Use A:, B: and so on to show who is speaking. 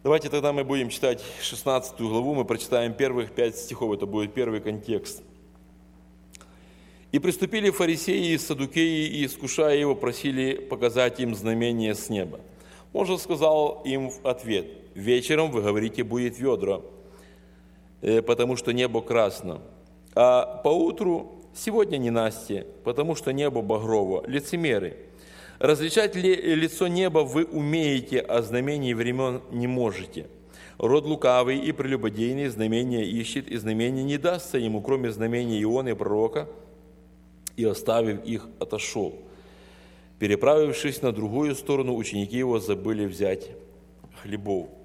A: Давайте тогда мы будем читать 16 главу, мы прочитаем первых 5 стихов, это будет первый контекст. «И приступили фарисеи и саддукеи, и, искушая его, просили показать им знамение с неба. Он же сказал им в ответ: вечером, вы говорите, будет ведро, потому что небо красно, а поутру сегодня ненастье, потому что небо багрово, лицемеры. Различать ли лицо неба вы умеете, а знамений времен не можете? Род лукавый и прелюбодейный знамения ищет, и знамения не дастся ему, кроме знамения Ионы пророка, и, оставив их, отошел. Переправившись на другую сторону, ученики его забыли взять хлебов».